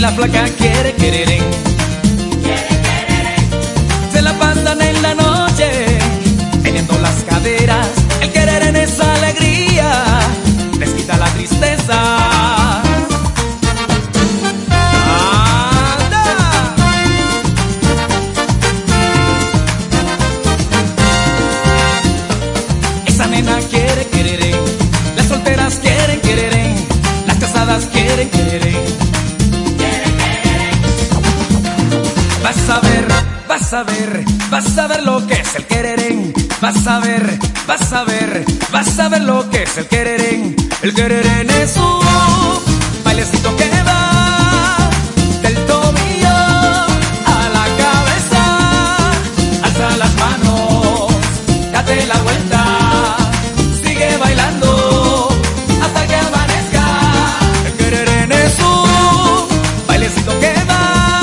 la flaca quiere querer. Se la pasan en la noche teniendo las caderas. El querer en esa alegría les quita la tristeza. ¡Anda! Esa nena quiere querer. Las solteras quieren querer. Las casadas quieren querer. Vas a ver, vas a ver, vas a ver lo que es el quererén. Vas a ver, vas a ver, vas a ver lo que es el quererén. El quererén es un bailecito que va del tobillo a la cabeza. Alza las manos, date la vuelta, sigue bailando hasta que amanezca. El quererén es un bailecito que va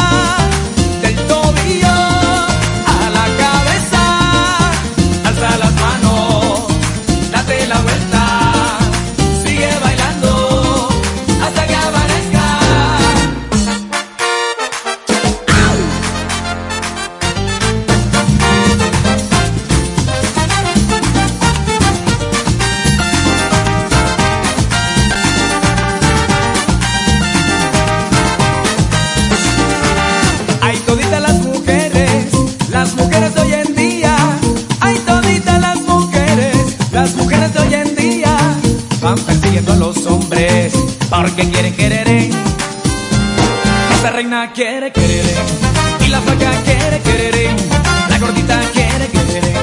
de hoy en día, ay toditas las mujeres de hoy en día van persiguiendo a los hombres porque quieren querer. Esta reina quiere querer y la flaca quiere querer, la gordita quiere querer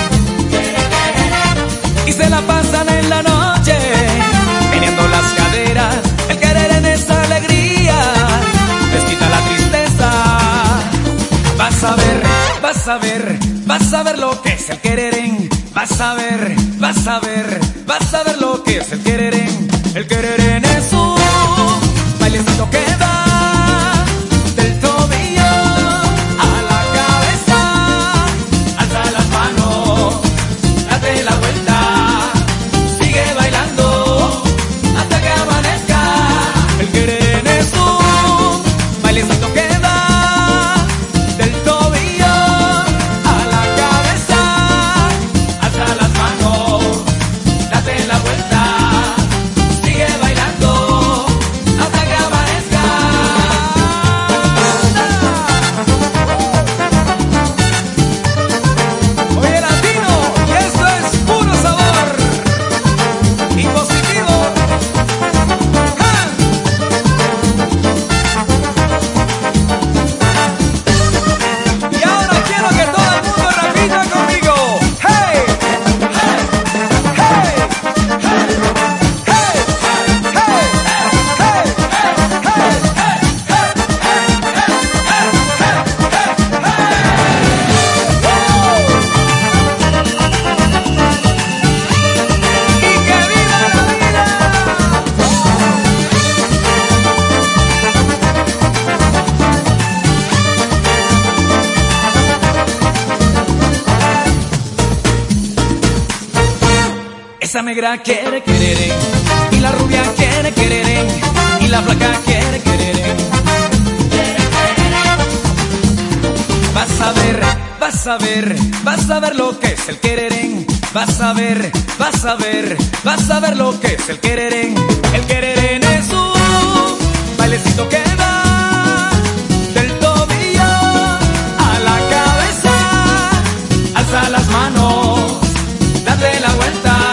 y se la pasan en la noche teniendo las caderas. El querer en esa alegría les quita la tristeza. Vas a ver, vas a ver, vas a ver lo que es el quererén. Vas a ver, vas a ver, vas a ver lo que es el quererén. El quererén es un bailecito que va del tobillo a la cabeza. Alza las manos, date la vuelta, sigue bailando hasta que amanezca. El quererén es un bailecito que va del tobillo a la cabeza. Alza las manos, date la vuelta, sigue bailando hasta que amanezca. Oye latino, y esto es puro sabor y positivo. ¡Ja! Y ahora quiero que todo el mundo repita conmigo. ¡Hey! ¡Hey! ¡Hey! ¡Hey! ¡Hey! ¡Y que viva la vida! Esa negra quiere querer y la rubia quiere querer y la flaca quiere querer. Vas a ver, vas a ver, vas a ver lo que es el quererén. Vas a ver, vas a ver, vas a ver lo que es el quererén. El quererén es un bailecito que va del tobillo a la cabeza. Alza las manos, date la vuelta,